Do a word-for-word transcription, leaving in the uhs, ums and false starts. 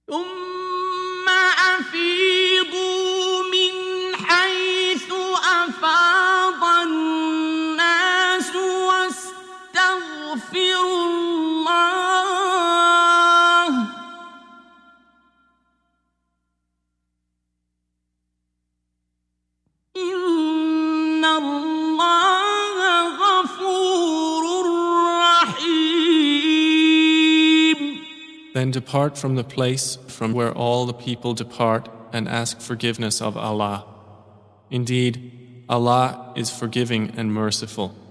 ثم أفيضوا من حيث أفاض الناس واستغفروا الله إن الله غفور رحيم. Then depart from the place from where all the people depart and ask forgiveness of Allah. Indeed, Allah is forgiving and merciful.